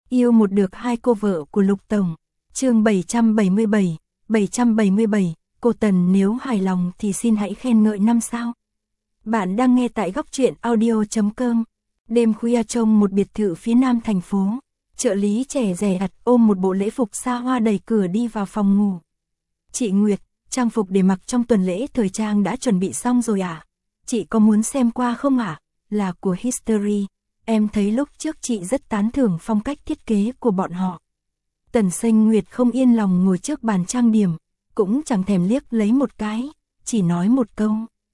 Yêu một được hai cô vợ của Lục Tổng. Chương 777, cô Tần nếu hài lòng thì xin hãy khen ngợi 5 sao. Bạn đang nghe tại góc truyện audio.com. Đêm khuya trong một biệt thự phía nam thành phố, trợ lý trẻ rẻ ặt ôm một bộ lễ phục xa hoa đẩy cửa đi vào phòng ngủ. Chị Nguyệt, trang phục để mặc trong tuần lễ thời trang đã chuẩn bị xong rồi à? Chị có muốn xem qua không ạ? Là của History. Em thấy lúc trước chị rất tán thưởng phong cách thiết kế của bọn họ. Tần Xanh Nguyệt không yên lòng ngồi trước bàn trang điểm, cũng chẳng thèm liếc lấy một cái, chỉ nói một câu.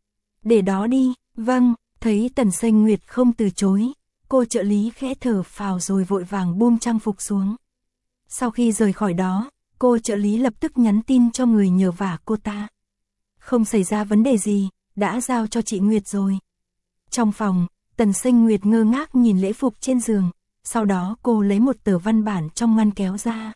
Để đó đi, vâng, thấy Tần Xanh Nguyệt không từ chối, cô trợ lý khẽ thở phào rồi vội vàng buông trang phục xuống. Sau khi rời khỏi đó, cô trợ lý lập tức nhắn tin cho người nhờ vả cô ta. Không xảy ra vấn đề gì, đã giao cho chị Nguyệt rồi. Trong phòng, Tần Xanh Nguyệt ngơ ngác nhìn lễ phục trên giường, sau đó cô lấy một tờ văn bản trong ngăn kéo ra.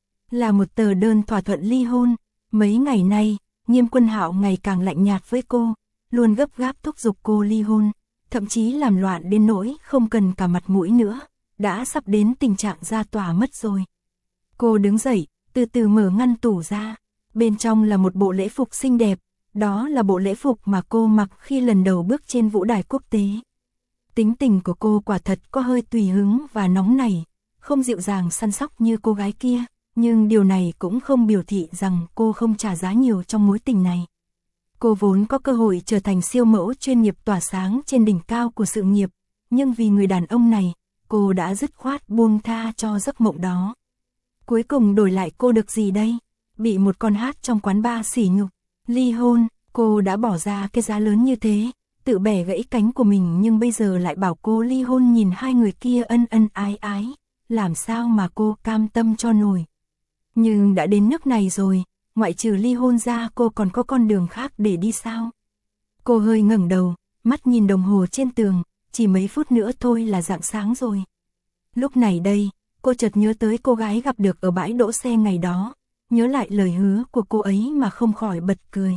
Là một tờ đơn thỏa thuận ly hôn. Mấy ngày nay, Nghiêm Quân Hạo ngày càng lạnh nhạt với cô, luôn gấp gáp thúc giục cô ly hôn, thậm chí làm loạn đến nỗi không cần cả mặt mũi nữa, đã sắp đến tình trạng ra tòa mất rồi. Cô đứng dậy, từ từ mở ngăn tủ ra, bên trong là một bộ lễ phục xinh đẹp, đó là bộ lễ phục mà cô mặc khi lần đầu bước trên vũ đài quốc tế. Tính tình của cô quả thật có hơi tùy hứng và nóng nảy, không dịu dàng săn sóc như cô gái kia, nhưng điều này cũng không biểu thị rằng cô không trả giá nhiều trong mối tình này. Cô vốn có cơ hội trở thành siêu mẫu chuyên nghiệp tỏa sáng trên đỉnh cao của sự nghiệp, nhưng vì người đàn ông này, cô đã dứt khoát buông tha cho giấc mộng đó. Cuối cùng đổi lại cô được gì đây? Bị một con hát trong quán bar sỉ nhục, ly hôn, cô đã bỏ ra cái giá lớn như thế, tự bẻ gãy cánh của mình nhưng bây giờ lại bảo cô ly hôn, nhìn hai người kia ân ân ái ái, làm sao mà cô cam tâm cho nổi. Nhưng đã đến nước này rồi, ngoại trừ ly hôn ra cô còn có con đường khác để đi sao? Cô hơi ngẩng đầu, mắt nhìn đồng hồ trên tường, chỉ mấy phút nữa thôi là rạng sáng rồi. Lúc này đây, cô chợt nhớ tới cô gái gặp được ở bãi đỗ xe ngày đó, nhớ lại lời hứa của cô ấy mà không khỏi bật cười.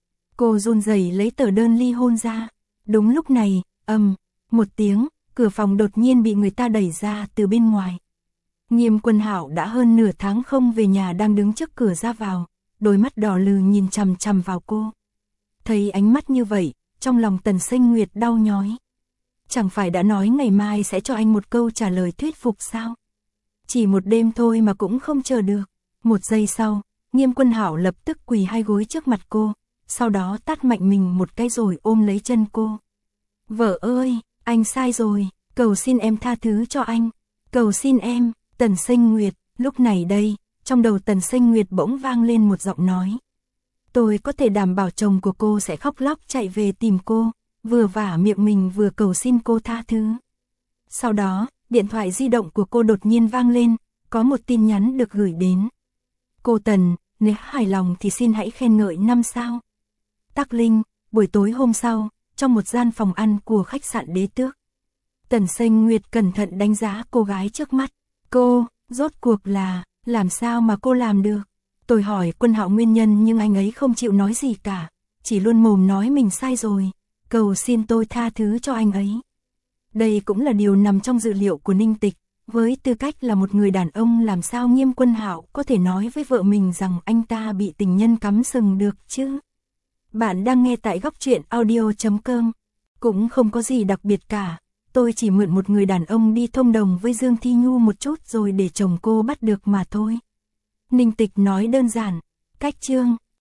Cô run rẩy lấy tờ đơn ly hôn ra. Đúng lúc này, một tiếng, cửa phòng đột nhiên bị người ta đẩy ra từ bên ngoài. Nghiêm Quân Hạo đã hơn nửa tháng không về nhà đang đứng trước cửa ra vào, đôi mắt đỏ lừ nhìn chằm chằm vào cô. Thấy ánh mắt như vậy, trong lòng Tần Xanh Nguyệt đau nhói. Chẳng phải đã nói ngày mai sẽ cho anh một câu trả lời thuyết phục sao? Chỉ một đêm thôi mà cũng không chờ được. Một giây sau, Nghiêm Quân Hạo lập tức quỳ hai gối trước mặt cô, sau đó tát mạnh mình một cái rồi ôm lấy chân cô. Vợ ơi, anh sai rồi, cầu xin em tha thứ cho anh, cầu xin em. Tần Xanh Nguyệt, lúc này đây, trong đầu Tần Xanh Nguyệt bỗng vang lên một giọng nói. Tôi có thể đảm bảo chồng của cô sẽ khóc lóc chạy về tìm cô, vừa vả miệng mình vừa cầu xin cô tha thứ. Sau đó, điện thoại di động của cô đột nhiên vang lên, có một tin nhắn được gửi đến. Cô Tần, nếu hài lòng thì xin hãy khen ngợi 5 sao. Tắc Linh, buổi tối hôm sau, trong một gian phòng ăn của khách sạn Đế Tước. Tần Xanh Nguyệt cẩn thận đánh giá cô gái trước mắt. Cô, rốt cuộc là, làm sao mà cô làm được? Tôi hỏi Quân Hạo nguyên nhân nhưng anh ấy không chịu nói gì cả, chỉ luôn mồm nói mình sai rồi, cầu xin tôi tha thứ cho anh ấy. Đây cũng là điều nằm trong dự liệu của Ninh Tịch, với tư cách là một người đàn ông làm sao Nghiêm Quân Hạo có thể nói với vợ mình rằng anh ta bị tình nhân cắm sừng được chứ? Bạn đang nghe tại góc truyện audio.com, cũng không có gì đặc biệt cả. Tôi chỉ mượn một người đàn ông đi thông đồng với Dương Thi Nhu một chút rồi để chồng cô bắt được mà thôi. Ninh Tịch nói đơn giản. Cách chương